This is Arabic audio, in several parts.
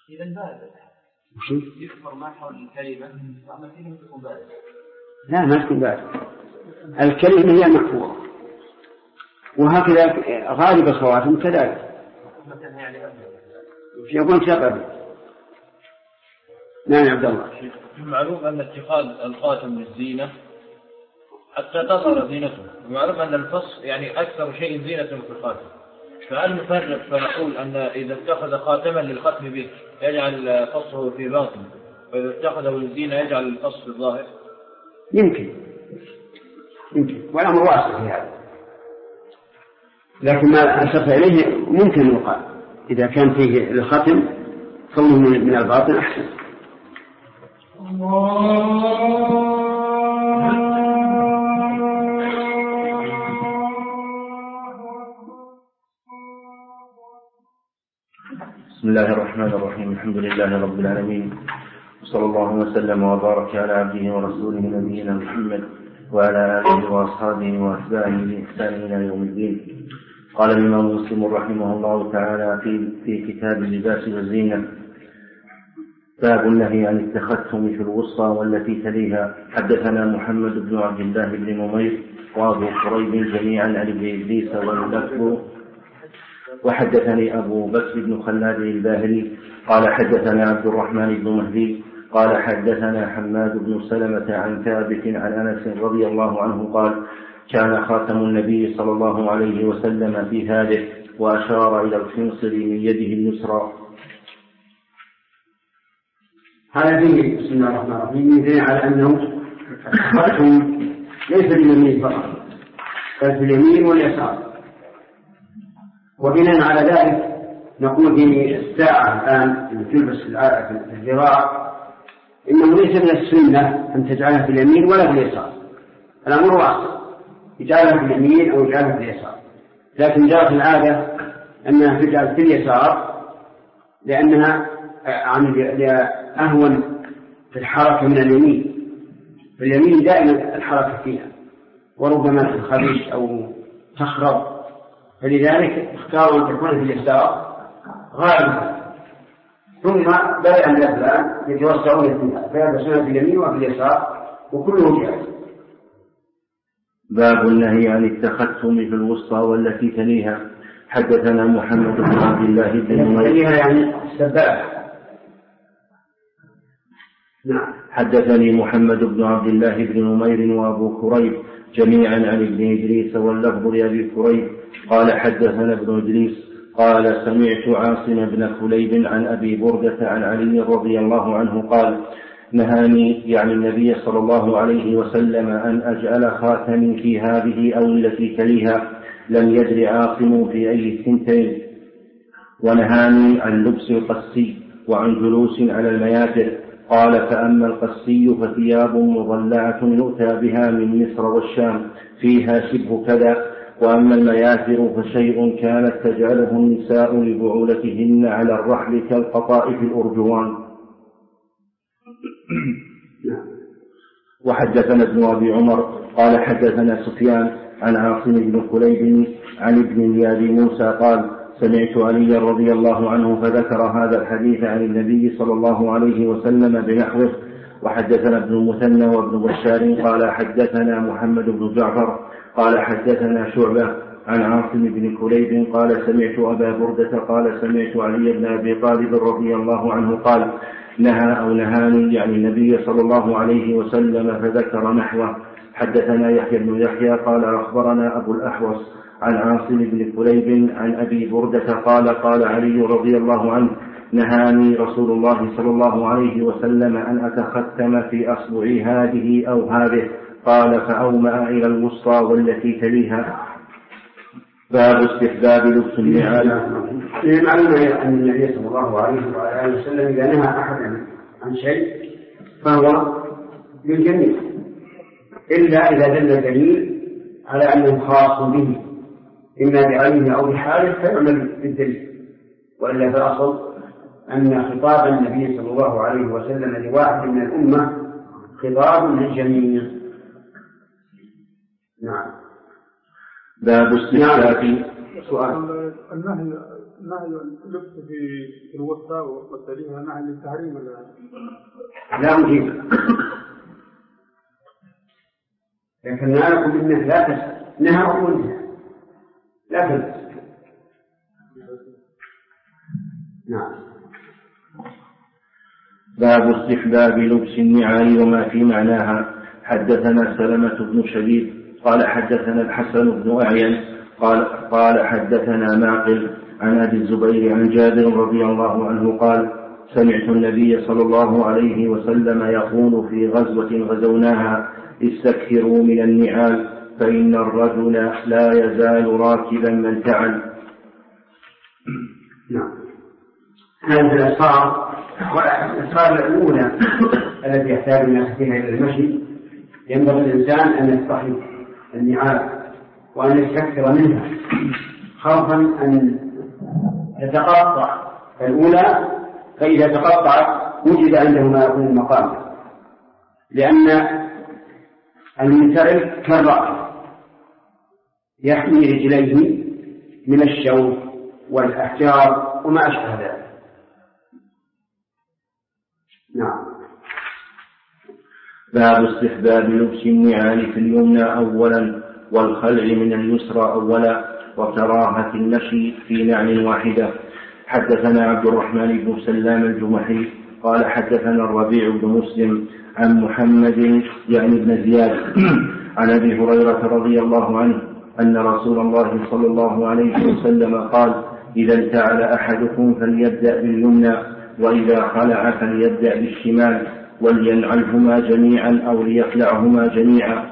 إذا بارد يكبر ما حول الكلمة وأما الكلمة تكون باردة. لا ما تكون باردة، الكلمة هي المحفوظة، وهكذا غالب الخواتم كذلك يكون شغل. نعم عبد الله. معلوم أن اتخاذ الخاتم للزينة حتى تظهر زينته، ومعلوم أن الفص يعني أكثر شيء زينة في الخاتم، فهل نفرق فنقول أن إذا اتخذ خاتما للختم به يجعل فصه في باطن، وإذا اتخذه للزينة يجعل الفص في الظاهر؟ يمكن والأمر واسع في هذا، لكن ما أشرت إليه ممكن يقال إذا كان فيه الختم صلوا من الباطن أحسن. بسم الله الرحمن الرحيم. الحمد لله رب العالمين، وصلى الله وسلم وبارك على عبده ورسوله نبينا محمد وعلى آله وأصحابه وأتباعه بإحسان إلى يوم الدين. قال الإمام مسلم رحمه الله تعالى في كتاب اللباس والزينة: باب النهي عن التختم في الوسطى والتي تليها. حدثنا محمد بن عبد الله بن نمير وأبو كريب جميعا عن ابن إدريس واللفظ. وحدثني أبو بكر بن خلاد الباهلي قال حدثنا عبد الرحمن بن مهدي قال حدثنا حماد بن سلمة عن ثابت عن أنس رضي الله عنه قال: كان خاتم النبي صلى الله عليه وسلم في هذه، وأشار إلى الخنصر من يده اليسرى. هذا فيه بسم الله الرحمن الرحيم يدل على أنه الختم ليس باليمين فقط بل باليمين واليسار، وبناء على ذلك نقول في الساعة الآن اللي تلبس في الذراع إنه ليس من السنة أن تجعلها في اليمين ولا في اليسار، الأمر واسع، يجعلها في اليمين أو يجعلها في اليسار، لكن جاءت العادة أنها تجعل في اليسار لأنها أهون في الحركة من اليمين، فاليمين دائما الحركة فيها وربما تنخدش أو تخرب، فلذلك اختاروا أن تكون في اليسار غالبا، ثم بدأ الأفلام يتوسعون فيها فيلبسون في اليمين وفي اليسار وكله جائز. باب النهي عن التختم في الوسطى والتي تليها. حدثنا محمد بن عبد الله بن نمير يعني السبابة. نعم. حدثني محمد بن عبد الله بن نمير وأبو كريب جميعا عن ابن إدريس واللفظ لأبي كريب قال حدثنا ابن إدريس قال: سمعت عاصم بن كليب عن أبي بردة عن علي رضي الله عنه قال: نهاني يعني النبي صلى الله عليه وسلم أن أجعل خاتمي في هذه أو التي تليها، لم يدر عاصم في أي الثنتين، ونهاني عن لبس القسي وعن جلوس على المياتر. قال: فأما القسي فثياب مضلعة يؤتى بها من مصر والشام فيها شبه كذا، وأما المياثر فشيء كانت تجعله النساء لبعولتهن على الرحل كالقطائف الأرجوان. وحدثنا ابن أبي عمر قال حدثنا سفيان عن عاصم بن كليب عن ابن الياد موسى قال: سمعت علي رضي الله عنه فذكر هذا الحديث عن النبي صلى الله عليه وسلم بنحوه. وحدثنا ابن المثنى وابن بشار قال حدثنا محمد بن جعفر قال حدثنا شعبة عن عاصم بن كليب قال: سمعت أبا بردة قال: سمعت علي بن أبي طالب رضي الله عنه قال: نهى أو نهاني يعني النبي صلى الله عليه وسلم فذكر نحوه. حدثنا يحيى بن يحيى قال: أخبرنا أبو الأحوص عن عاصم بن كليب عن أبي بردة قال: قال علي رضي الله عنه: نهاني رسول الله صلى الله عليه وسلم أن أتختم في أصبعي هذه أو هذه. قال: فأومأ إلى الوسطى والتي تليها. باب استحباب لبس النعال. معلوم أن النبي صلى الله عليه وآله وسلم إذا نهى أحد عن شيء فهو للجميع، إلا إذا دل دليل على أنه خاص به إما بعينه أو بحاله فيعمل بالدليل، وإلا فالأصل أن خطاب النبي صلى الله عليه وسلم لواحد من الأمة خطاب للجميع. نعم. باب استحباب. سؤال: النهي نهي اللبس في الوسطى والسليمة نهي للتحريم ولا لا مجيب، لكن لا نقول إنه لا تلبس، نهى ومنهى لا تلبس. نعم. باب استحباب لبس النعال وما في معناها. حدثنا سلمة بن شبيب قال حدثنا الحسن بن أعين قال حدثنا معقل عن أبي الزبير عن جابر رضي الله عنه قال سمعت النبي صلى الله عليه وسلم يقول في غزوة غزوناها استكثروا من النعال فإن الرجل لا يزال راكبا من تعل. نعم. هذه الأسفار والأسفار الأولى التي يحتاج الناس فيها إلى المشي ينبغي الإنسان أن يستحي النعال وأن يستكثر منها خوفا أن تتقطع الأولى، فإذا تقطعت وجد عنده ما يكون مقام، لأن المنتعل كالرأي يحمي رجليه من الشوك والأحجار وما أشبه ذلك. نعم. باب استحباب لبس النعال في اليمنى أولا والخلع من اليسرى أولا وكراهة المشي في نعل واحدة. حدثنا عبد الرحمن بن سلام الجمحي قال حدثنا الربيع بن مسلم عن محمد يعني بن زياد عن أبي هريرة رضي الله عنه أن رسول الله صلى الله عليه وسلم قال إذا انتعل أحدكم فليبدأ باليمنى وإذا خلع فليبدأ بالشمال ولينعلهما جميعا أو ليخلعهما جميعا.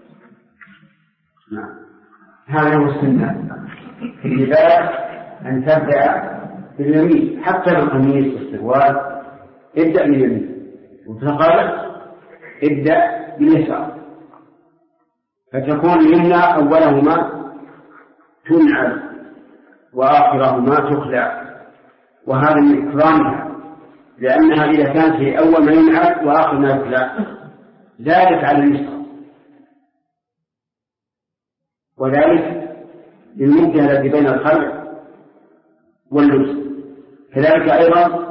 هذا هو السنة في اللباس أن تبدأ باليمين، حتى القميص والسروال ابدأ باليمين وتقال ابدأ باليسار، فتكون اليمنى أولهما تنعل وآخرهما تخلع، وهذا من إكرامها، لأنها إذا كانت في أول ما ينعل وآخر ما يخلع زادت على اليسار، وذلك للمدة التي بين الخلع واللبس. كذلك أيضا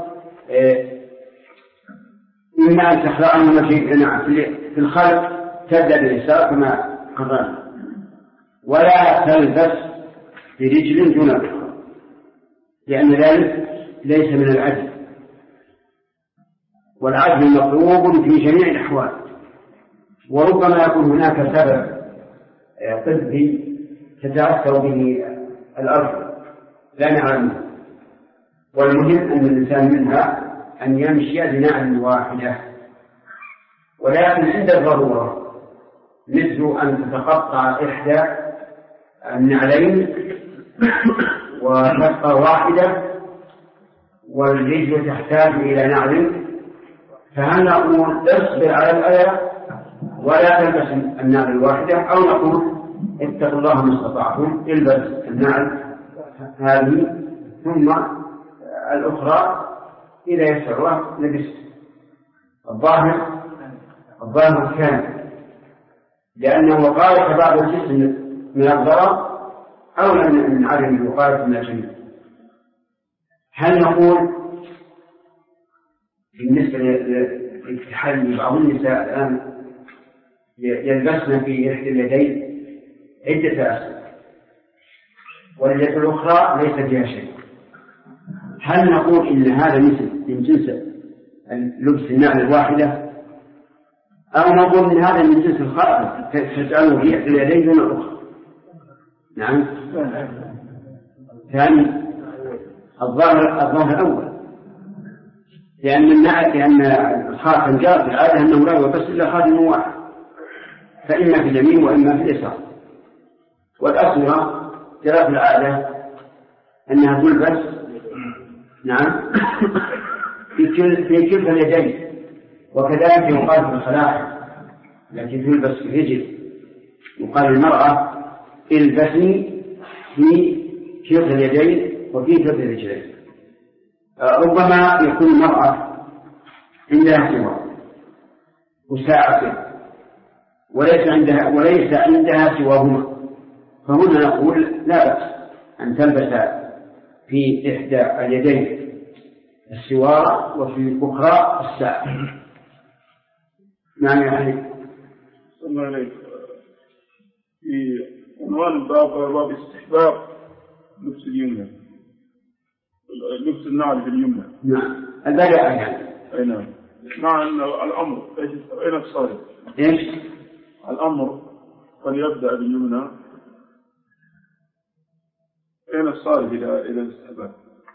إما أن تخلعهما في الخلع تبدأ باليسار كما قررنا، ولا تلبس برجل دون الأخرى، لأن ذلك ليس من العدل، والعدل مطلوب في جميع الأحوال، وربما يكون هناك سبب طبي تتأثر به الأرض لا نعلمه، والمهم أن الإنسان منها أن يمشي بنعل واحدة، ولكن عند الضرورة مثل أن تتقطع إحدى النعلين وتبقى واحدة والرجل تحتاج إلى نعل، فهل نقول اصبر على الأذى ولا تلبس النعل الواحدة، أو نقول اتقوا الله ما استطعتم البس النعل هذه ثم الأخرى إذا يسر الله لبس. الظاهر كان لأنه وقاية بعض الجسم من الضرر أو من عدم الوقاية من الجنة. هل نقول بالنسبة للتحلي بعض النساء الآن يلبسن في إحدى اليدين عدة أسئلة واليد الأخرى ليس فيها شيء، هل نقول إن هذا من جنس لبس النعل الواحدة، أو نقول إن هذا من جنس الخلع تجعله في إحدى اليدين دون الأخرى؟ نعم. ثاني الظاهر الأول، لأن الخاتم جاء في العادة أنه لا يلبس إلا خاتم واحد، فإما في اليمين وإما في اليسار، والأسرة جاء في العادة أنها تلبس نعم في كلتا اليدين، وكذلك يقال في الخلاع التي تلبس في الرجل يقال المرأة البسي في كلتا اليدين وفي كلتا الرجلين. ربما يكون المرأة عندها سوى وساعة وليس عندها سواهما، فهنا نقول لا بأس أن تلبس في إحدى اليدين السوارة وفي الأخرى الساعة. نعم يعني ثم عليك في عنوان باب استحباب لبس اليمنى، لبس النعل في اليمنى. نعم البداء يعني. أي نعم. مع أن الأمر أين الصارف؟ إيش؟ الأمر فليبدأ باليمنى، أين الصارف إلى الاستحباب؟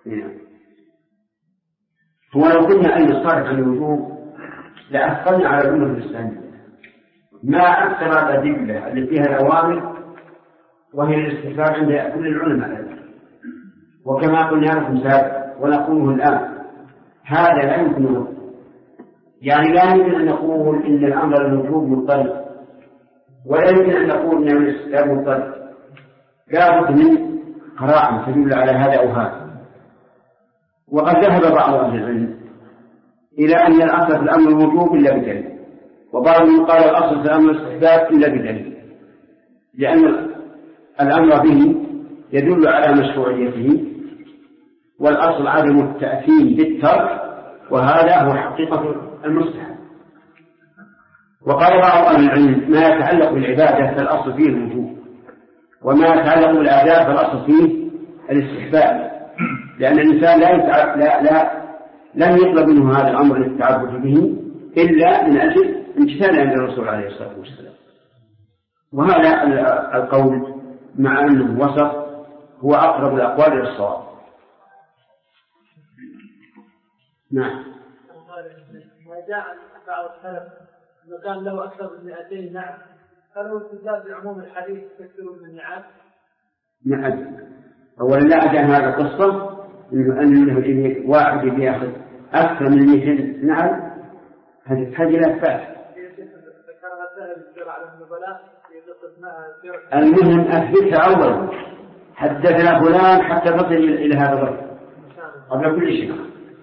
هو لو كنا أن الصارف عن الوجوب لأثقلنا على الأمة الإسلامية، ما أكثر الأدلة اللي فيها الأوامر وهي الاستحباب عند كل العلماء. وكما قلنا لكم سابقا ونقوله الآن، هذا لا يمكن، يعني لا يمكن أن نقول إن الأمر الوجوب مضطرد، ولا يمكن أن نقول إن الاستحباب مضطرد، لا بد من قراءة تدل على هذا أو هذا. وقد ذهب بعض أهل العلم إلى أن الأصل في الأمر الوجوب إلا بدليل، وبعضهم قال الأصل في الأمر الاستحباب إلا بدليل، لأن الأمر به يدل على مشروعيته، والأصل عدم التأثيم بالترك، وهذا هو حقيقة المستحب. وقال بعض أهل العلم ما يتعلق بالعبادة فالأصل فيه الوجوب، وما يتعلق بالآداب فالأصل فيه الاستحباب، لأن الإنسان لم يطلب منه هذا الأمر للتعبد به إلا من أجل امتثال عند الرسول عليه الصلاة والسلام. وهذا القول مع أنه وسط هو أقرب الأقوال إلى الصواب. نعم. ما جاء بعض السلف أنه كان له أكثر من 200 نعم، هل هو استدلال بعموم الحديث تكثر من النعام؟ نعم. أولا لا أدى هذا القصة أنه واحد يأخذ أكثر من 200 نعم، هذه لا تفعل. المهم أثبتها أولا، حدثنا فلان حتى تصل إلى هذا الرجل قبل كل شيء.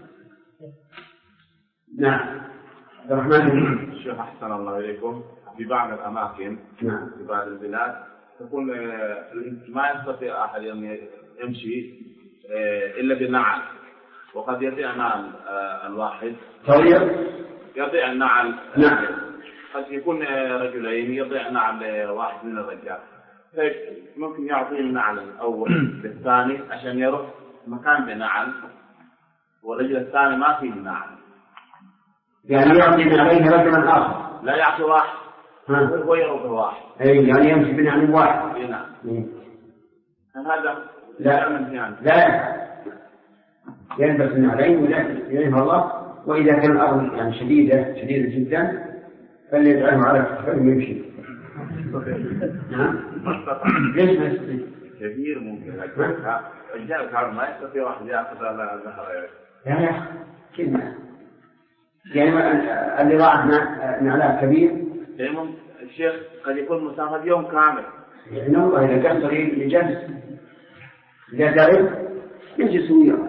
نعم. الرحمن الشيخ أحسن الله إليكم، في بعض الأماكن نعم. في بعض البلاد تكون ما يستطيع أحد يمشي إلا بنعل، وقد يضيع نعل الواحد يضيع النعل. نعم. قد يكون رجلين يضيع نعل واحد من الرجال، ممكن يعطيه النعل الأول للثاني عشان يروح مكان بنعل، والرجل الثاني ما فيه نعل، يعني يعطي عليه رجلا آخر، لا يعطي واحد هو يروح واحد. أي يعني يمشي بنعل واحد. نعم. هذا لا يلبس النعلين وينهى الله. وإذا كان الأرض يعني شديدة جدا فليجعله على كفه ويمشي. نعم. ليش ما يستطيع؟ كبير ممكن الرجال كعب ما يستطيع واحد يأخذ على ظهره. يا أخي كلمة يعني اللي راح نعلاه كبير. الشيخ قد يكون مسافر يوم كامل. يعني والله إذا كان صغير يجلس، إذا تعرف يجلس وياه.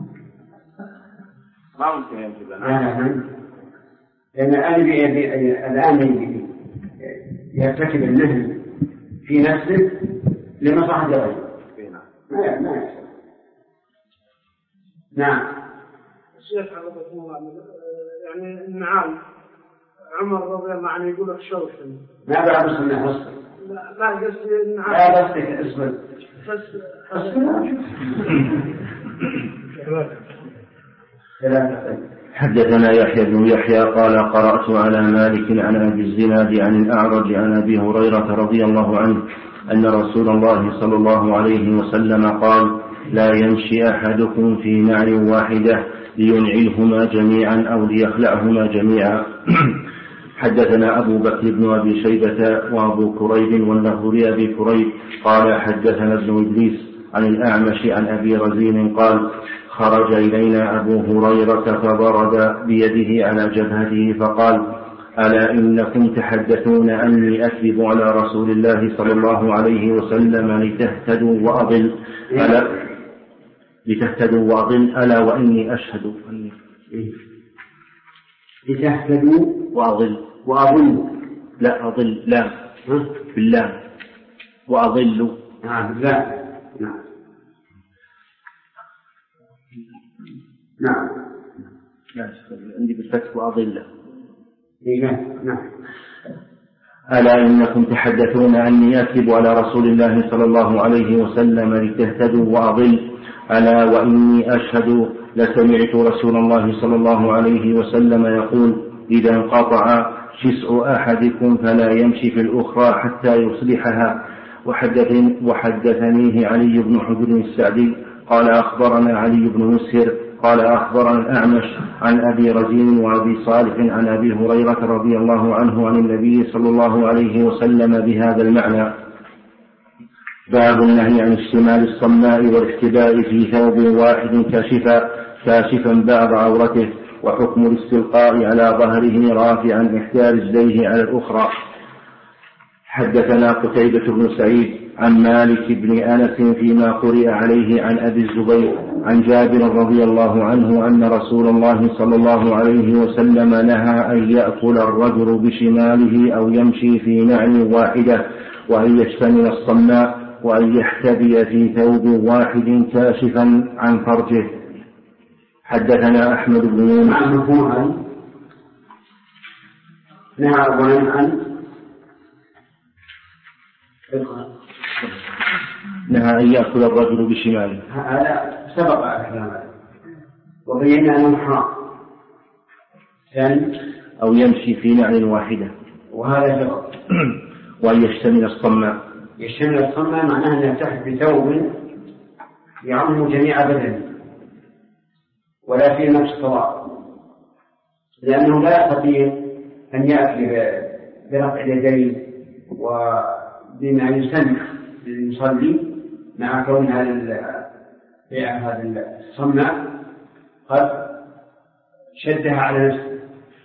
ما ممكن يمشي لأن الآن يرتكب النهي في نفسه لمصلحة غيره. ما يحصل. نعم. الشيخ حفظكم الله، يعني النعال عمر رضي الله عنه يقول لك شوشن. ما بعد السنة أصلا. لا قصدي النعال. لا قصدك أصلا. حدثنا يحيى بن يحيى قال قرأت على مالك عن أبي الزناد عن الأعرج عن أبي هريرة رضي الله عنه أن رسول الله صلى الله عليه وسلم قال: لا يمشي أحدكم في نعل واحدة لينعلهما جميعا أو ليخلعهما جميعا. حدثنا أبو بكر بن أبي شيبة وأبو كريب واللفظ لأبي كريب قال حدثنا ابن إدريس عن الأعمش عن أبي رزين قال: خرج إلينا أبو هريرة فضرب بيده على جبهته فقال: ألا إنكم تحدثون أني أكذب على رسول الله صلى الله عليه وسلم لتهتدوا وأضل ألا وإني أشهد أني لتهتدوا وأضل لا أضل لا بالله وأضل بالله. نعم. نعم. عندي بالفتح وأضله. نعم. ألا إنكم تحدثون أني أكذب على رسول الله صلى الله عليه وسلم لتهتدوا وأضل. ألا وإني أشهد لسمعت رسول الله صلى الله عليه وسلم يقول: إذا انقطع شسع أحدكم فلا يمشي في الأخرى حتى يصلحها. وحدثنيه علي بن حجر السعدي قال أخبرنا علي بن مسهر قال أخبرنا الأعمش عن أبي رزين وأبي صالح عن أبي هريرة رضي الله عنه عن النبي صلى الله عليه وسلم بهذا المعنى. باب النهي عن اشتمال الصماء والاحتباء في ثوب واحد كاشفا بعض عورته، وحكم الاستلقاء على ظهره رافعا إحدى رجليه على الأخرى. حدثنا قتيبة بن سعيد عن مالك بن أنس فيما قرئ عليه عن أبي الزبير عن جابر رضي الله عنه أن رسول الله صلى الله عليه وسلم نهى أن يأكل الرجل بشماله أو يمشي في نعل واحدة، وأن يشتمل الصماء، وأن يحتبي في ثوب واحد كاشفا عن فرجه. حدثنا أحمد بن يونس نهى أن يأكل الرجل بشماله. هذا سبق على كلامه وبينا أنه حرام. ثاني أو يمشي في نعل واحدة، وهذا سبق. وأن يشتمل الصماء. يشتمل الصماء معناه أن يلتحف بثوب يعم جميع بدنه ولا فيه نفس الصلاة، لأنه لا يستطيع أن يأكل برفع اليدين وبما يسن للمصلي مع كون هذا الصماء قد شدها على نفسه،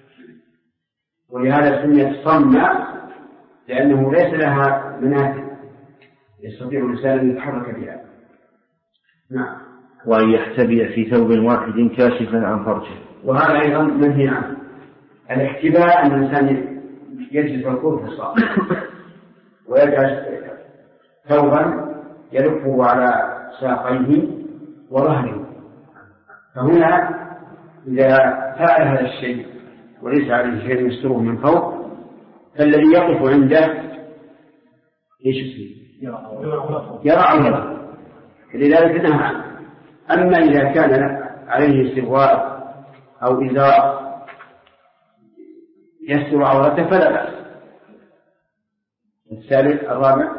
ولهذا سميت صماء لأنه ليس لها منافذ يستطيع الإنسان أن يتحرك بها. نعم. وأن يحتبي في ثوب واحد كاشفا عن فرجه، وهذا أيضا منهي عنه. الاحتباء أن الإنسان يجلس الكوع في الصلاة ويجعل ثوبا يلفه على ساقيه وظهره، فهنا إذا فعل هذا الشيء وليس عليه شيء يستره من فوق فالذي يقف عنده يرى عورته، لذلك نهى عنه. أما إذا كان عليه سروال أو إزار يستر عورته فلا بأس. الثالث الرابع.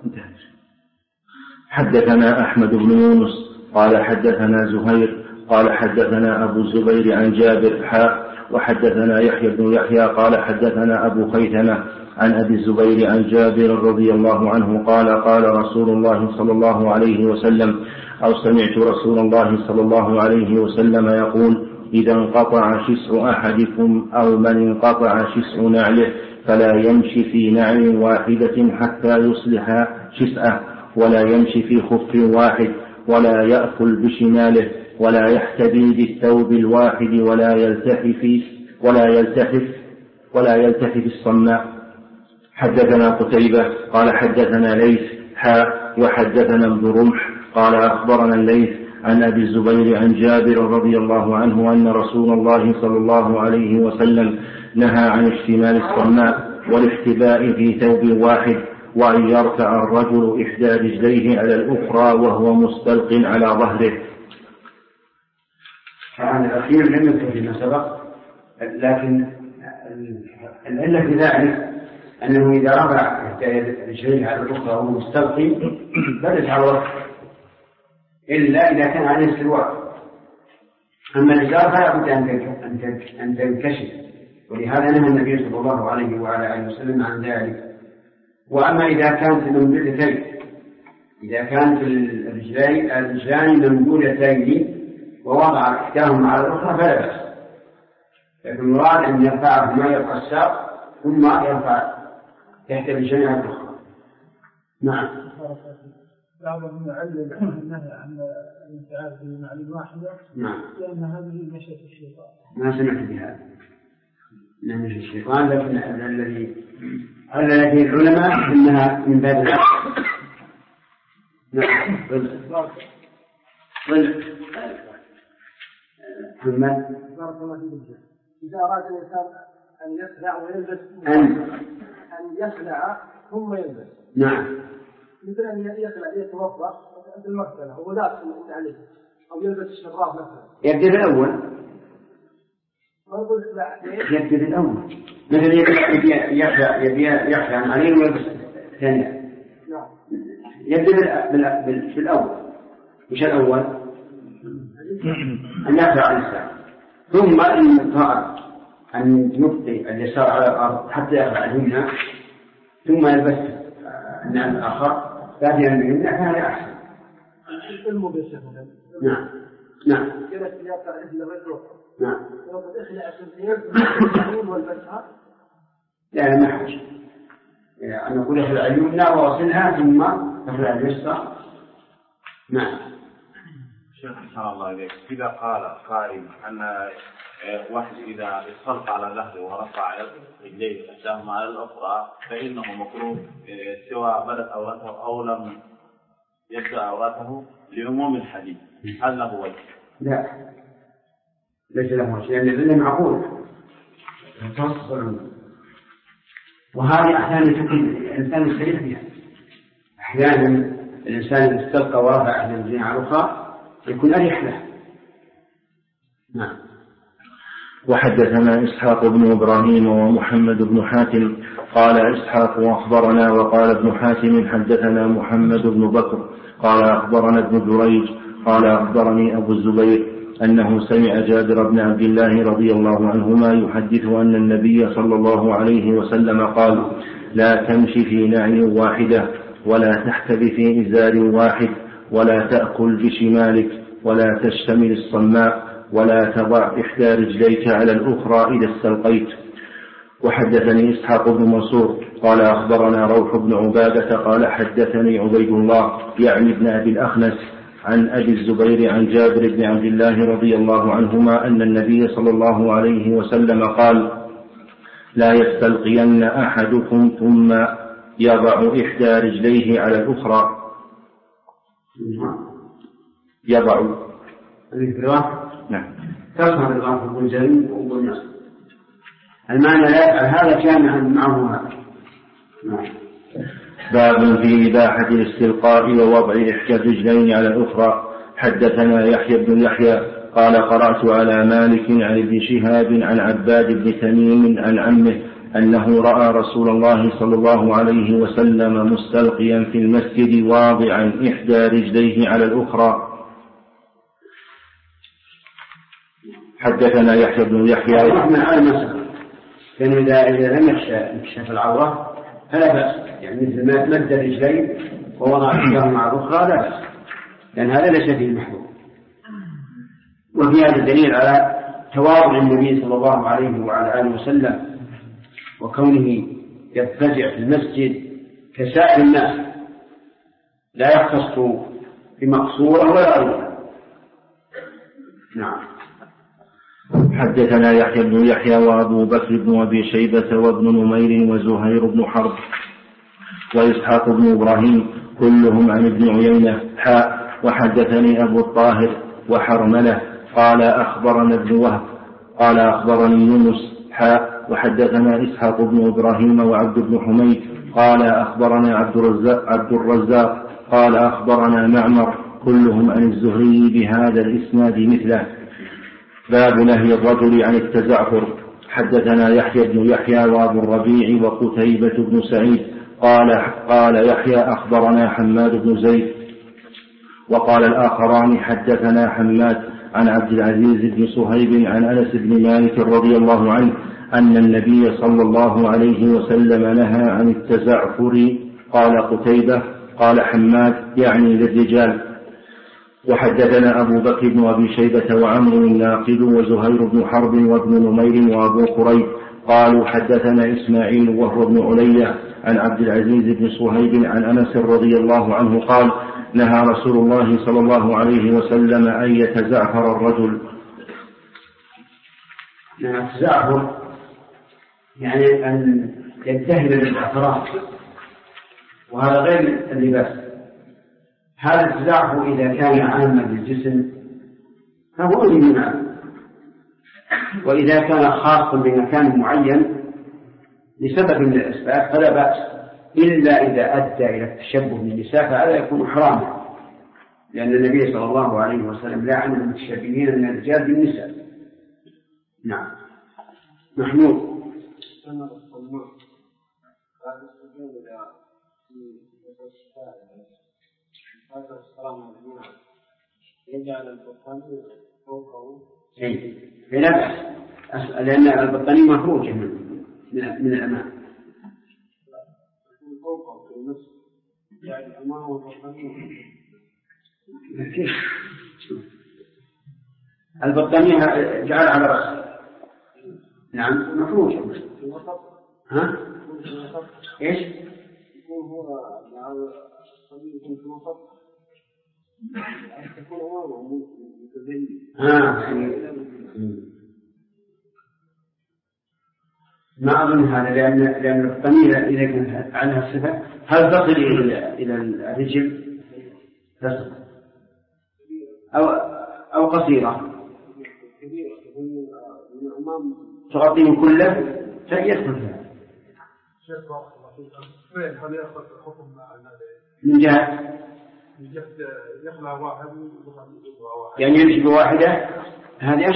حدثنا أحمد بن يونس قال حدثنا زهير قال حدثنا أبو الزبير عن جابر وحدثنا يحيى بن يحيى قال حدثنا أبو خيثمة عن أبي الزبير عن جابر رضي الله عنه قال قال رسول الله صلى الله عليه وسلم أو سمعت رسول الله صلى الله عليه وسلم يقول: إذا انقطع شسع أحدكم أو من انقطع شسع نعله فلا يمشي في نعل واحدة حتى يصلح شسعه، ولا يمشي في خف واحد، ولا يأكل بشماله، ولا يحتبي بالثوب الواحد، ولا يلتحف الصماء. حدثنا قتيبة قال حدثنا ليث وحدثنا ابن رمح قال أخبرنا الليث عن أبي الزبير عن جابر رضي الله عنه أن رسول الله صلى الله عليه وسلم نهى عن اشتمال الصماء والاحتباء في ثوب واحد، وأن يرفع الرجل إحدى رجليه على الأخرى وهو مستلق على ظهره. فعن الأخير لم يذكر فيما سبق، لكن العلة في ذلك أنه إذا رفع إحدى رجليه على الأخرى وهو مستلقي بدت عورته، إلا إذا كان عليه سروال. أما الإزار فلا بد أن تنكشف، ولهذا نهى النبي صلى الله عليه وعلى آله وسلم عن ذلك. وأما إذا كانت ممدودتين، إذا كانت الرجلان ممدودتين ووضع إحداهما على الأخرى فلا بأس، لكن المراد أن يرفعه ما يرفع الساق ثم يرفع تحت الجميع الأخرى. نعم. بعضهم يعلل النهي عن الانتعاش بنعل واحدة. نعم. لأن هذه مشيئة الشيطان. ما سمعت بهذا. إنها مشيئة الشيطان، لكن الذي العلماء إنها من باب العقل. نعم. محمد بارك الله فيك. إذا أراد الإنسان أن يخلع ويلبس أن يخلع ثم يلبس. نعم. مثل أن يخلع يتوضأ في المغسلة هو لابس عليه أو يلبس الشراب مثلا. يبدأ بالأول. يبدأ بالأول. مثل يبي يخلع عليه ويلبس ثانية. نعم. يبدأ بالأول. مش الأول. أن يخلع الإنسان. ثم إن طاعت أن يبقي اليسار على الأرض حتى يخلع اليمنى ثم يلبس النعم الآخر بادئا باليمنى فهذا أحسن. نعم نعم نعم. لا ما حاجة أن نقول يخلع اليمنى ووصلها ثم يخلع اليسرى. نعم. شيخ إن الله عليك إذا قال قائل أن واحد إذا استلقى على ظهره ورفع رجليه قدامه على الأخرى فإنه مكروه سواء بدأ أورته أو لم يبدأ أورته لعموم الحديث. هل له وجه؟ لا ليس له وجه لأن العلم معقول وهذه أحيانا تكون الإنسان يستريح فيها. أحيانا الإنسان استلقى ورفع أحد الرجلين على الأخرى يكون أريح له. نعم. وحدثنا إسحاق بن إبراهيم ومحمد بن حاتم قال إسحاق أخبرنا وقال ابن حاتم حدثنا محمد بن بكر قال أخبرنا ابن جريج قال أخبرني أبو الزبير أنه سمع جابر بن عبد الله رضي الله عنهما يحدث أن النبي صلى الله عليه وسلم قال لا تمشي في نعل واحدة ولا تحتب في إزار واحد ولا تأكل بشمالك ولا تشتمل الصماء ولا تضع إحدى رجليك على الأخرى إذا استلقيت. وحدثني إسحاق بن منصور قال أخبرنا روح بن عبادة قال حدثني عبيد الله يعني ابن أبي الأخنس عن أبي الزبير عن جابر بن عبد الله رضي الله عنهما أن النبي صلى الله عليه وسلم قال لا يستلقين أحدكم ثم يضع إحدى رجليه على الأخرى. يضع نعم تصنع الغرفة والجريم والنصر المعنى لا يفعل هذا كان معه هذا. نعم. باب في إباحة الاستلقاء ووضع إحدى الرجلين على الأخرى. حدثنا يحيى بن يحيى قال قرأت على مالك عن ابن شهاب عن عباد بن تميم عن عمه أنه رأى رسول الله صلى الله عليه وسلم مستلقيا في المسجد واضعا إحدى رجليه على الأخرى. حدثنا يحيى بن يحيى من على المسجد كان إذا لم يكشف العورة فلا بأس يعني مثل ما مد الرجلين ووضع إحداهما مع الأخرى لا بأس لأن هذا ليس فيه محظور. وفي هذا الدليل على تواضع النبي صلى الله عليه وعلى آله وسلم وكونه يضطجع في المسجد كسائر الناس لا يختص بمقصورة ولا غيرها. نعم. حدثنا يحيى بن يحيى وأبو بكر بن أبي شيبة وابن نمير وزهير بن حرب وإسحاق بن إبراهيم كلهم عن ابن عيينة وحدثني أبو الطاهر وحرملة قال أخبرنا ابن وهب قال أخبرني يونس وحدثنا إسحاق بن إبراهيم وعبد بن حميد قال أخبرنا عبد الرزاق قال أخبرنا معمر كلهم عن الزهري بهذا الإسناد مثله. باب نهي الرجل عن التزعفر. حدثنا يحيى بن يحيى وأبو الربيع وقتيبة بن سعيد قال يحيى أخبرنا حماد بن زيد وقال الآخران حدثنا حماد عن عبد العزيز بن صهيب عن أنس بن مالك رضي الله عنه أن النبي صلى الله عليه وسلم نهى عن التزعفر. قال قتيبة قال حماد يعني للرجال. وحدثنا أبو بكر بن أبي شيبة وعمر الناقد وزهير بن حرب وابن نمير وأبو قريب قالوا حدثنا إسماعيل وهو ابن علية عن عبد العزيز بن صهيب عن أنس رضي الله عنه قال نهى رسول الله صلى الله عليه وسلم أن يتزعفر الرجل. التزعفر يعني أن ينتهي بالزعفران وهذا غير اللباس. هذا التزعفر إذا كان عاما بالجسم فهو أذن عنه وإذا كان خاصا بمكان معين لسبب من الأسباب فلا بأس، إلا إذا أدى إلى التشبه بالنساء فهذا يكون حراما، لأن النبي صلى الله عليه وسلم لعن المتشبهين من الرجال بالنساء. نعم. محمود. يجعل البطانية فوقه لا بأس، لأن البطانية مخروجة من الأمام. فوقه في النصف يعني أمامه البطانية. البطانية جعل على رأسه. نعم مخروجة. ها؟ إيش؟ يكون هو على الصليب يكون في الوسط. يكون أمامه متزين. ما أظن هذا، لأن البطانية إذا كانت عنها صفة هل تصل إلى الرجل تصل أو قصيرة تغطيه كله فيدخل فيها من جهة يخلع واحد يعني يمشي بواحدة. هذه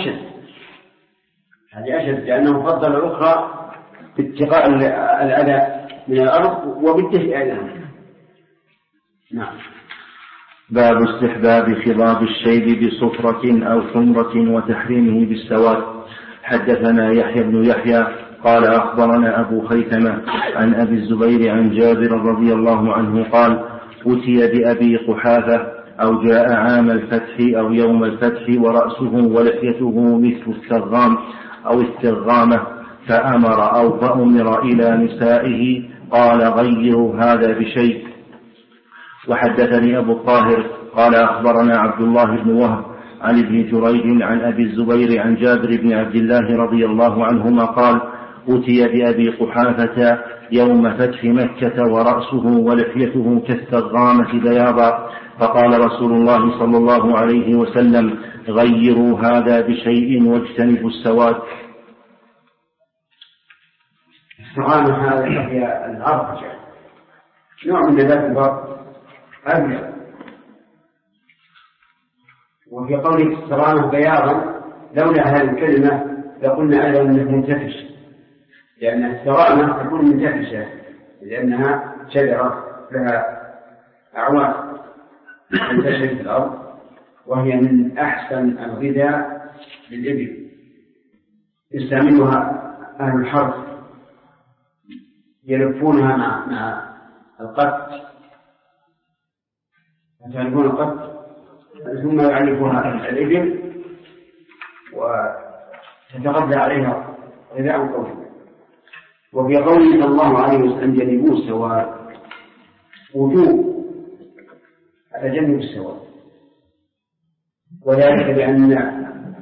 أشد لأنه فضل الأخرى باتقاء الأذى من الأرض وبالدفء أيضا. نعم. باب استحباب خضاب الشيب بصفرة أو حمرة وتحريمه بالسواد. حدثنا يحيى بن يحيى قال أخبرنا أبو خيثمة عن أبي الزبير عن جابر رضي الله عنه قال أتي بأبي قحافة أو جاء عام الفتح أو يوم الفتح ورأسه ولحيته مثل السرغام أو السرغامة فأمر إلى نسائه قال غيروا هذا بشيء. وحدثني أبو الطاهر قال أخبرنا عبد الله بن وهب عن ابن جريج عن أبي الزبير عن جابر بن عبد الله رضي الله عنهما قال أتي بأبي قحافة يوم فتح مكة ورأسه ولحيته كالسرغامة بياضا فقال رسول الله صلى الله عليه وسلم غيروا هذا بشيء واجتنبوا السواد. السرغامة هذا هي العرج، نوع من ذات البر أبيض، وفي قوله السرغامة بياضا لولا هذه الكلمة لقلنا أيضا أنه منتفش، لأن السرغامة تكون منتفشة لأنها شجرة لها أعوان تنتشر في الأرض، وهي من أحسن الغذاء للإبل يستعملها أهل الحرث، يلفونها مع القط، يعرفون القط ثم يعلفونها الإبل وتتغذى عليها غذاء قوي. وفي قوله صلى الله عليه وسلم جنبوا السواد وجوب تجنب السواد، وذلك لأن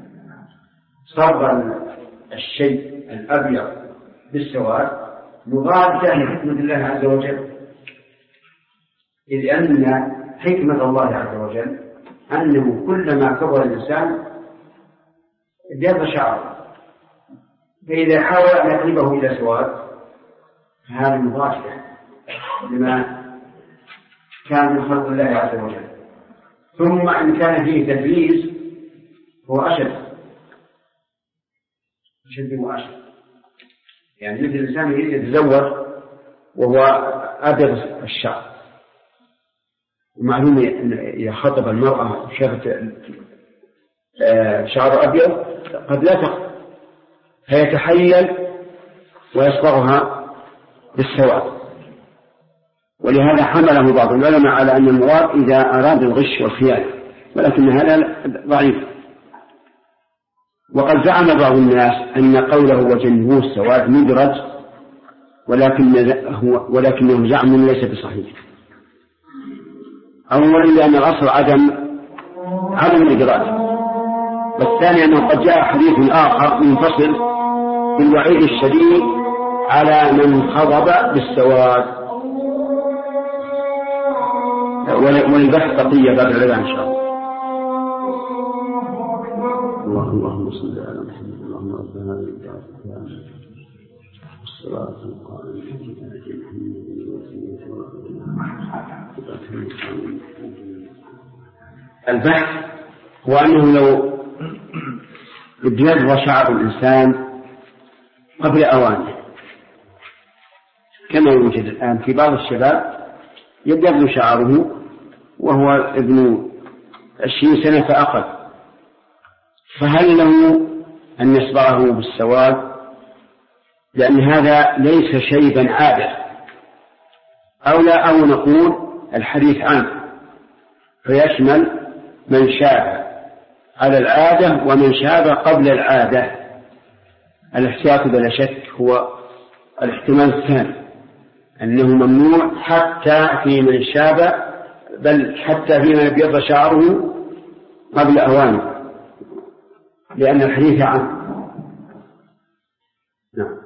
صبغ الشيء الأبيض بالسواد مضادة لحكمة الله عز وجل، إذ أن حكمة الله عز وجل أنه كلما كبر الإنسان ازداد شعره، فإذا حاول أن يقلبه إلى سواد فهذا مضادة لما كان من خلق الله عز وجل. ثم إن كان فيه تدليس هو أشد وأشد، يعني مثل الإنسان يتزوج وهو أبيض الشعر، ومعلوم أن إذا خطب المرأة شافت شعر أبيض قد لا تقبل فيتحيل ويصبغها بالسواد، ولهذا حمله بعض العلماء على أن المراد إذا أراد الغش والخيانة، ولكن هذا ضعيف. وقد زعم بعض الناس أن قوله وجنبوه السواد مدرج، ولكنه زعم ليس بصحيح. أولا لأن الأصل عدم الإدراج، والثاني أنه قد جاء حديث آخر منفصل بالوعيد الشديد على من خضب بالسواد. وللبحث بقية بعد العلم إن شاء الله. اللهم صل على محمد اللهم رب هذه الدعوة والصلاة القائمة على محمد. البحث هو أنه لو ابيض شعر الإنسان قبل أوانه كما يوجد الآن في بعض الشباب يبيض شعره وهو ابن 20 سنة فأقل، فهل له أن يصبغه بالسواد؟ لأن هذا ليس شيبا عادة، أو نقول الحديث عنه فيشمل من شاب على العادة ومن شاب قبل العادة. الاحتياط بلا شك هو الاحتمال الثاني، أنه ممنوع حتى في من شاب، بل حتى فيما يبيض شعره قبل أوانه، لأن الحديث عنه. نعم.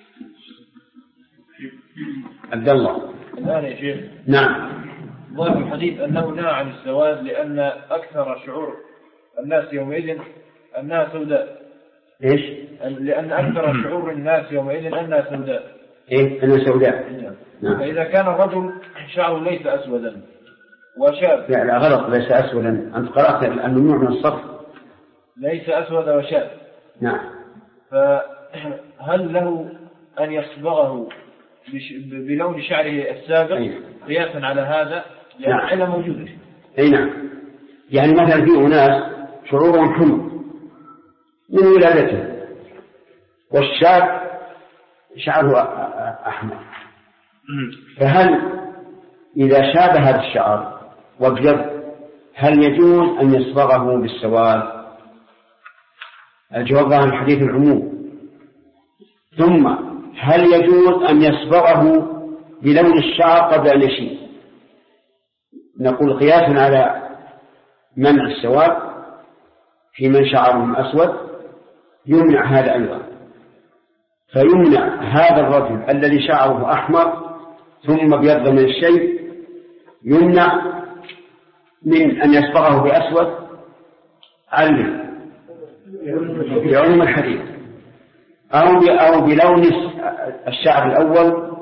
عبد الله. الآن يا شيخ. نعم. ظاهر الحديث أنه نهى عن السواد لأن أكثر شعور الناس يومئذ أنها سوداء. إيش؟ لأن أكثر شعور الناس يومئذ أنها سوداء. إيه؟ أنها سوداء. نعم. فإذا كان الرجل شعره ليس أسودا وشاب. لا غلط، ليس أسودا، أنت قرأت الممنوع من الصرف. ليس أسود وشاب. نعم. فهل له أن يصبغه بلون شعره السابق قياسا على هذا؟ لأن العلة موجودة. أي نعم. يعني مثلا في أناس شعورهم حمر من ولادته، والشاب شعره أحمر، فهل إذا شاب هذا الشعر وابيض هل يجوز أن يصبغه بالسواد؟ الجواب عن الحديث العموم. ثم هل يجوز أن يصبغه بلون الشعر قبل أن يشيب؟ نقول قياسا على منع السواد في من شعرهم أسود يمنع هذا أيضا، فيمنع هذا الرجل الذي شعره أحمر ثم بيض من الشيب، يمنع من أن يصبغه بأسود علم بعلم الحديث، أو بلون الشعر الأول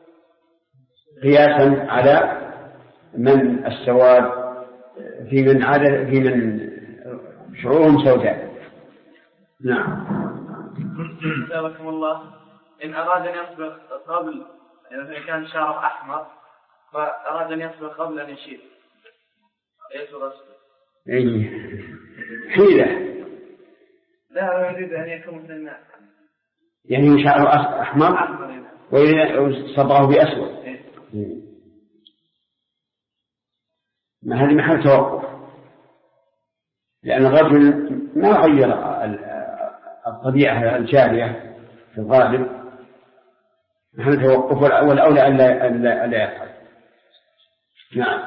قياسا على من السواد في من شعورهم سوداء. نعم. جزاكم الله. إن أراد أن يصبغ قبل، إذا كان شعره أحمر فأراد أن يصبغ قبل أن يشيب، أيش رأيك؟ حيلة. لا يريد أن يكون مثل الناس، يعني شعره أحمر وصبغه بأسود. ما هذه محل توقف، لأن الرجل ما غير الطبيعة الجارية في الغالب، محل توقف، والأولى ألا يفعل. نعم.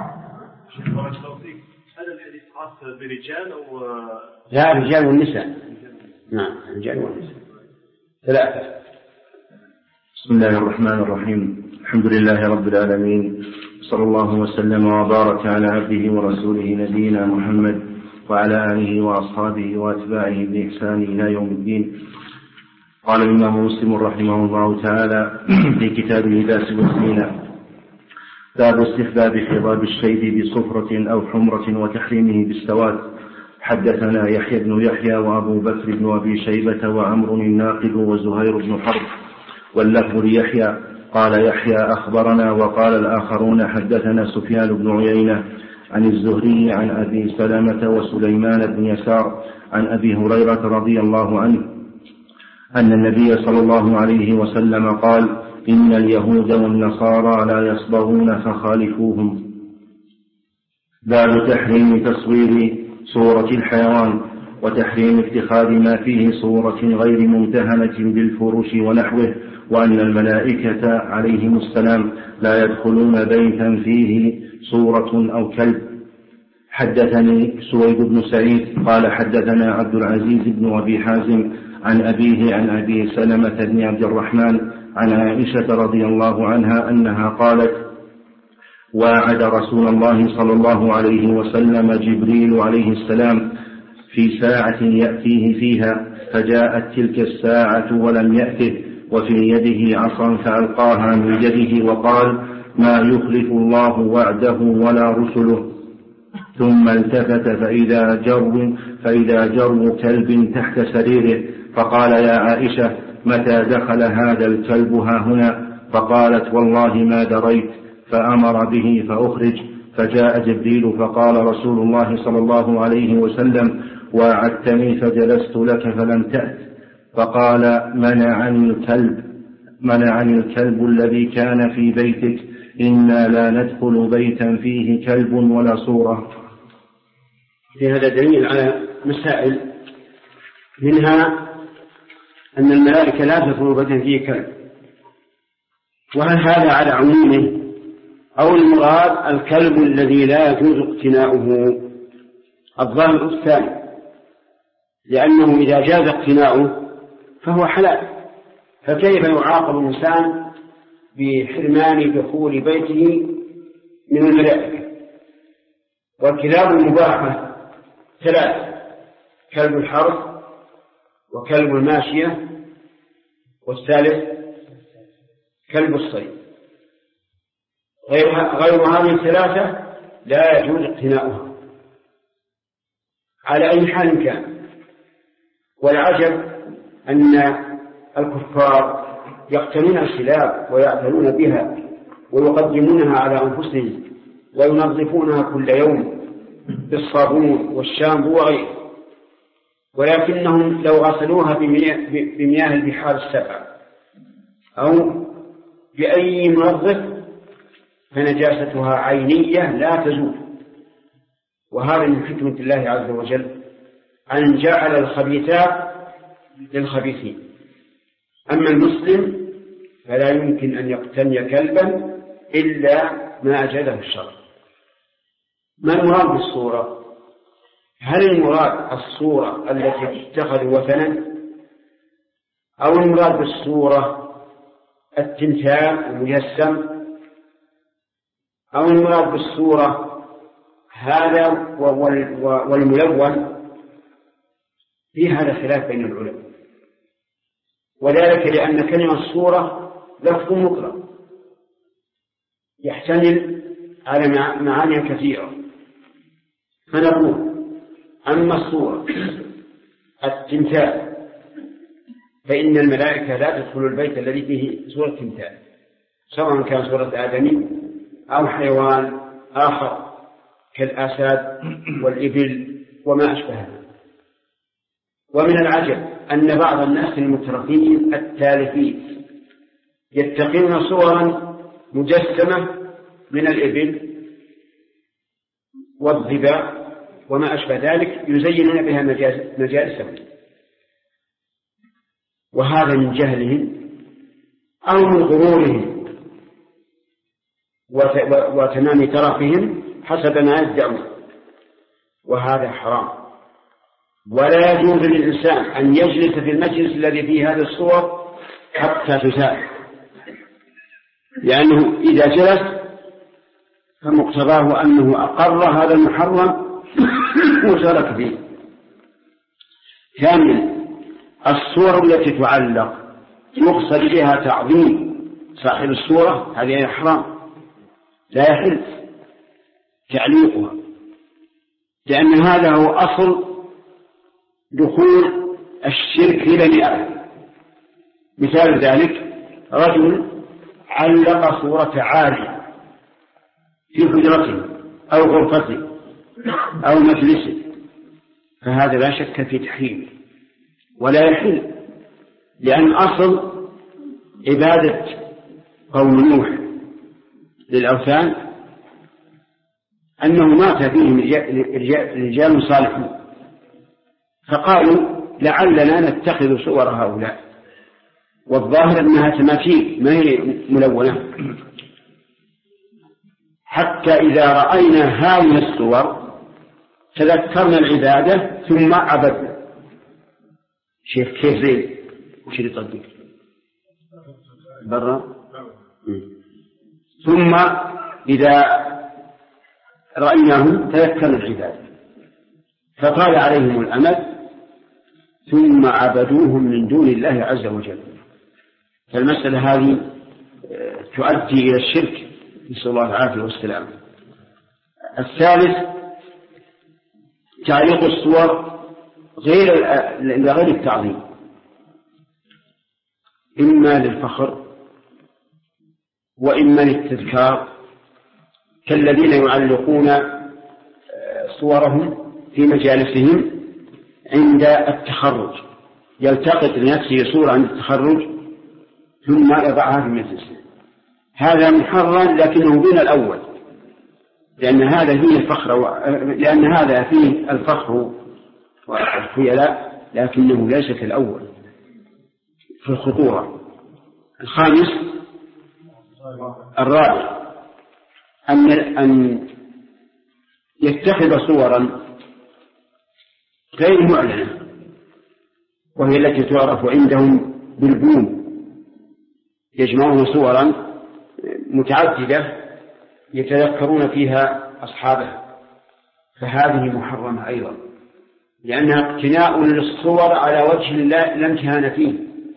هذا الحديث خاص برجال أو لا، الرجال والنساء. نعم، الرجال والنساء ثلاثة. بسم الله الرحمن الرحيم. الحمد لله رب العالمين، صلى الله وسلم وبارك على عبده ورسوله نبينا محمد وعلى آله وأصحابه وأتباعه بإحسان إلى يوم الدين. قال الإمام مسلم رحمه الله تعالى في كتابه داس والزينة: باب استحباب خضاب الشيب بصفرة أو حمرة وتحريمه بالسواد. حدثنا يحيى بن يحيى وأبو بكر بن أبي شيبة وعمر الناقد وزهير بن حرب، واللفظ ليحيى. قال يحيى أخبرنا، وقال الآخرون حدثنا سفيان بن عيينة عن الزهري عن أبي سلمة وسليمان بن يسار عن أبي هريرة رضي الله عنه أن النبي صلى الله عليه وسلم قال: إن اليهود والنصارى لا يصبغون فخالفوهم. باب تحريم تصوير صورة الحيوان وتحريم اتخاذ ما فيه صورة غير ممتهنة بالفروش ونحوه، وأن الملائكة عليهم السلام لا يدخلون بيتا فيه صورة أو كلب. حدثني سويد بن سعيد قال حدثنا عبد العزيز بن أبي حازم عن أبيه عن أبي سلمة بن عبد الرحمن عن عائشة رضي الله عنها أنها قالت: واعد رسول الله صلى الله عليه وسلم جبريل عليه السلام في ساعة يأتيه فيها، فجاءت تلك الساعة ولم يأته، وفي يده عصا فألقاها من يده وقال: ما يخلف الله وعده ولا رسله. ثم التفت فإذا جرو كلب تحت سريره، فقال: يا عائشة، متى دخل هذا الكلب هاهنا؟ فقالت: والله ما دريت. فأمر به فأخرج، فجاء جبريل فقال رسول الله صلى الله عليه وسلم: وعدتني فجلست لك فلم تأت. فقال: منعني الكلب الذي كان في بيتك، إنا لا ندخل بيتا فيه كلب ولا صورة. في هذا دليل على مسائل، منها أن الملائكة لا تدخل بيتا فيه كلب، وهل هذا على عمومه أو المراد الكلب الذي لا يجوز اقتناؤه؟ الظاهر الثاني، لأنه إذا جاز اقتناؤه فهو حلال، فكيف يعاقب الإنسان بحرمان دخول بيته من الملائكة؟ والكلاب المباحة ثلاث: كلب الحرث، وكلب الماشية، والثالث كلب الصيد. غير هذه الثلاثة لا يجوز اقتناؤها على أي حال كان. والعجب أن الكفار يقتنون الكلاب ويعتنون بها ويقدمونها على أنفسهم وينظفونها كل يوم بالصابون والشامبو وغيره، ولكنهم لو غسلوها بمياه البحار السبع أو بأي منظف فنجاستها عينية لا تزول. وهذا من حكمة الله عز وجل أن جعل الخبيثات للخبيثين. أما المسلم فلا يمكن أن يقتني كلبا إلا ما أجله الشرع. ما المراد بالصورة؟ هل المراد الصورة التي تتخذ وثنا، أو المراد بالصورة التمثال المجسم، أو المراد بالصورة هذا والملون؟ في هذا خلاف بين العلماء، وذلك لأن كلمة الصورة لفظ مطلق يحتمل على معاني كثيرة. فنقول: أما الصورة التمثال فإن الملائكة لا تدخل البيت الذي فيه صورة تمثال، سواء كان صورة آدمي أو حيوان آخر كالأسد والإبل وما أشبهها. ومن العجب أن بعض الناس المترفين التالفين يتقون صورا مجسمة من الإبل والظباء وما أشبه ذلك يزينون بها مجالسهم، وهذا من جهلهم أو من غرورهم وتمام ترفهم حسب ما يدعون، وهذا حرام. ولا يجوز للإنسان أن يجلس في المجلس الذي فيه هذه الصور حتى تزال، لأنه إذا جلس فمقتضاه أنه أقر هذا المحرم وشارك فيه. ثانيا: الصور التي تعلق يقصد بها تعظيم صاحب الصورة، هذه حرام، لا يحل تعليقها، لأن هذا هو أصل دخول الشرك في بني آدم. مثال ذلك: رجل علق صورة عالي في حجرته أو غرفته أو مجلسه، فهذا لا شك في تحريمه ولا يحل، لأن أصل عبادة قوم نوح للأوثان أنه مات فيهم رجال صالحون، فقالوا لعلنا نتخذ صور هؤلاء، والظاهر أنها تماثيل ما هي ملونة، حتى إذا رأينا هذه الصور تذكرنا العبادة ثم عبدنا. شيخ كيف زين وش اللي يطبق برا؟ ثم إذا رأيناهم تذكرنا العبادة، فطال عليهم الأمد ثم عبدوهم من دون الله عز وجل. فالمسألة هذه تؤدي إلى الشرك، نسأل الله العافية والسلام. الثالث تعليق الصور لغير التعظيم، إما للفخر وإما للتذكار، كالذين يعلقون صورهم في مجالسهم عند التخرج، يلتقط لنفسه صورة عند التخرج ثم يضعها في مجلسه. هذا محرم لكنه دون الأول، لأن هذا فيه الفخر والخيلاء، لكنه ليس كالأول في الخطورة. الخامس الرابع أن يتخذ صورا غير معلنة، وهي التي تعرف عندهم بالبوم، يجمعون صورا متعددة يتذكرون فيها أصحابها، فهذه محرمة أيضا، لأنها اقتناء للصور على وجه لا امتهان فيه،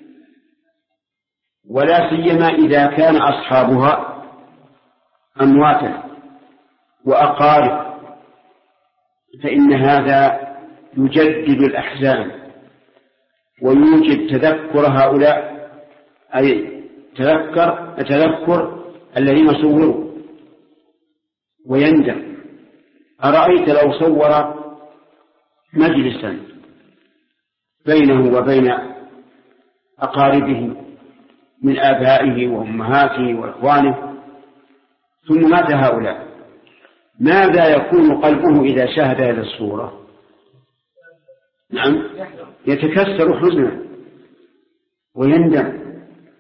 ولا سيما إذا كان أصحابها أمواتا وأقارب، فإن هذا يجدد الأحزان ويوجد تذكر هؤلاء، أي تذكر الذين صوروا ويندم. أرأيت لو صور مجلسا بينه وبين أقاربه من آبائه وأمهاته وإخوانه ثم مات هؤلاء، ماذا يكون قلبه إذا شاهد هذه الصورة؟ نعم، يتكسر حزنا ويندم،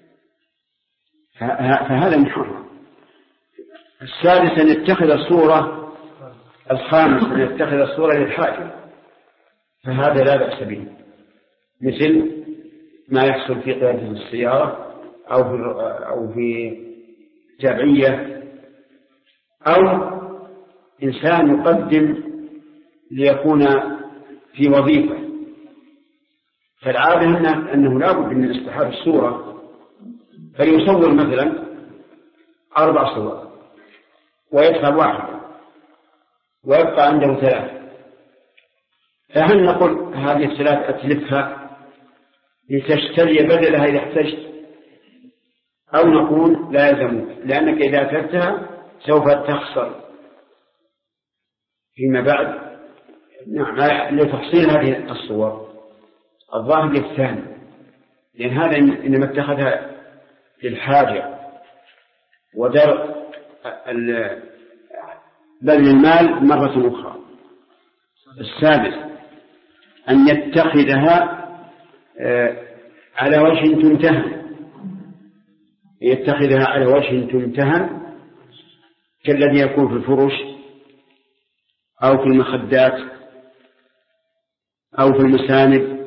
فهذا محرم. السادس أن يتخذ الصورة، الخامس أن يتخذ الصورة للحاجة، فهذا لا بأس به، مثل ما يحصل في قيادة السيارة أو في تابعية، أو إنسان يقدم ليكون في وظيفة، فالعادة أنه لا بد من اصطحاب الصورة، فيصور مثلا 4 صور ويدفع 1 ويبقى عنده 3، فهل نقول هذه 3 أتلفها لتشتري بدلها إذا احتجت، أو نقول لا يلزمك، لأنك إذا أتلفتها سوف تخسر فيما بعد. نعم، لتحصيل هذه الصور. الظاهر الثاني، لأن هذا إنما اتخذها للحاجة ودرء بذل المال مرة أخرى. السادس أن يتخذها على وجه تمتهن، كالذي يكون في الفرش أو في المخدات أو في المساند،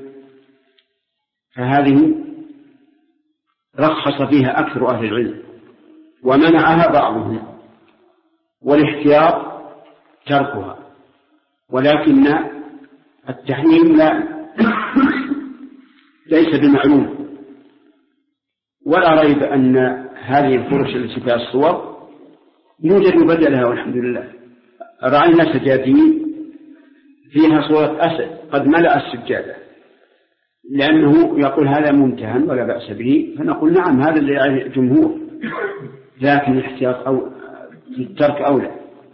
فهذه رخص فيها أكثر أهل العلم ومنعها بعضهم، والاحتياط تركها، ولكن التحريم ليس بمعلوم، ولا ريب أن هذه الفرش التي فيها الصور يوجد بدلها والحمد لله. رأينا سجادين فيها صورة أسد قد ملأ السجادة، لأنه يقول هذا ممتهن ولا بأس به، فنقول نعم هذا اللي عليه الجمهور، لكن الاحتياط أو الترك أولى.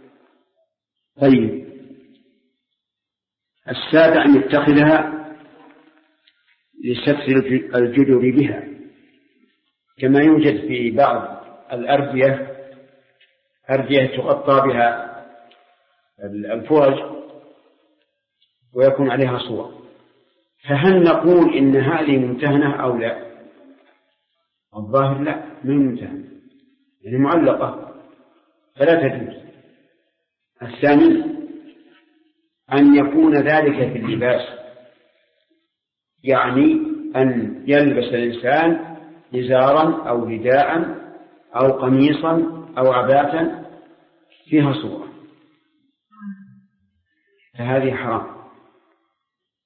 طيب، السابع أن يتخذها لستر الجدر بها، كما يوجد في بعض الأردية تغطى بها الفرج ويكون عليها صور، فهل نقول إن هذه ممتهنة أو لا؟ الظاهر لا، من ممتهنة، يعني معلقة فلا تجوز. الثاني أن يكون ذلك في اللباس، يعني أن يلبس الإنسان إزارا أو رداء أو قميصا أو عباءة فيها صورة، فهذه حرام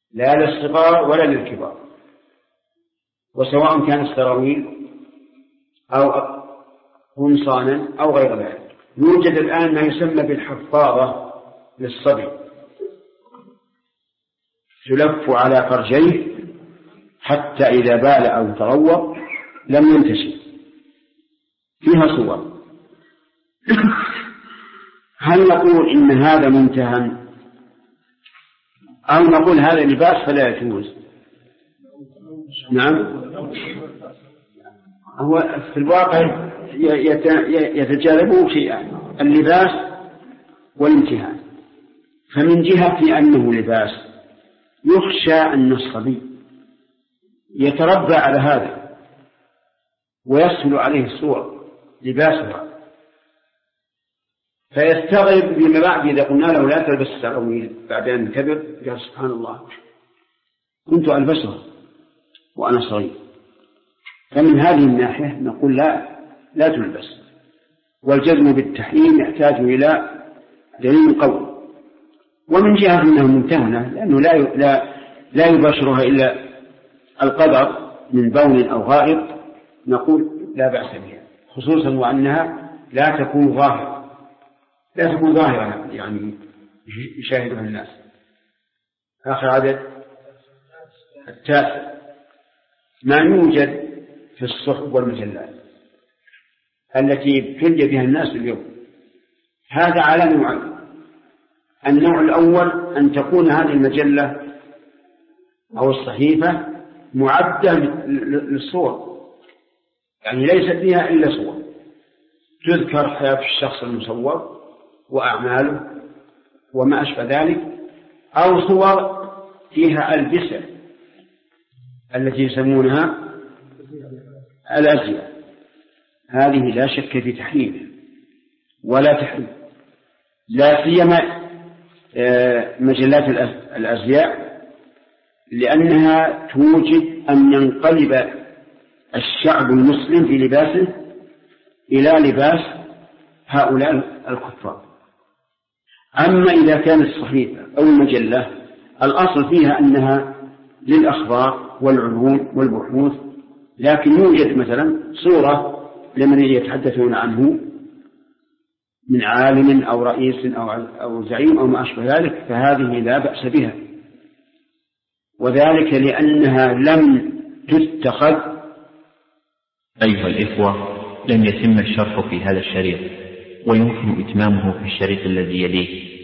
لا للصغار ولا للكبار، وسواء كان السراويل أو قمصانا أو غير ذلك. يوجد الآن ما يسمى بالحفاظة للصبي، تلف على فرجيه حتى إذا بال أو تغوط لم ينتشر، فيها صور. هل نقول إن هذا منتهى أو نقول هذا لباس فلا يجوز؟ نعم، هو في الواقع يتجاذبه شيئان، اللباس والامتهان. فمن جهة أنه لباس يخشى أن الصبي يتربى على هذا ويسهل عليه الصور لباسها، فيستغرب بما بعد إذا قلنا له لا تلبس السراويل بعد أن كبر، قال سبحان الله كنت ألبسها وأنا صغير. فمن هذه الناحية نقول لا تلبس. والجزم بالتحريم يحتاج إلى دليل قوي. ومن جهة أنها ممتهنة لأنه لا يباشرها إلا القدر من بول أو غائط، نقول لا بأس بها، خصوصا وأنها لا تكون ظاهرة يعني يشاهدها الناس. آخر عدد 9 ما يوجد في الصحف والمجلات التي ابتلي بها الناس اليوم. هذا على نوعين: النوع الأول أن تكون هذه المجلة أو الصحيفة معدة للصور، يعني ليس فيها إلا صور تذكر حياة الشخص المصور وأعماله وما أشبه ذلك، أو صور فيها ألبسة التي يسمونها الأزياء. هذه لا شك في تحريمها ولا تحريم، لا سيما مجلات الأزياء، لأنها توجد أن ينقلب الشعب المسلم في لباسه إلى لباس هؤلاء الكفار. أما إذا كانت الصحيفة أو المجلة الأصل فيها أنها للأخبار والعلوم والبحوث، لكن يوجد مثلا صورة لمن يتحدثون عنه من عالم أو رئيس أو زعيم أو ما أشبه ذلك، فهذه لا بأس بها، وذلك لأنها لم تتخذ. أيها الإخوة، لم يتم الشرح في هذا الشريط، ويمكن إتمامه في الشريط الذي يليه.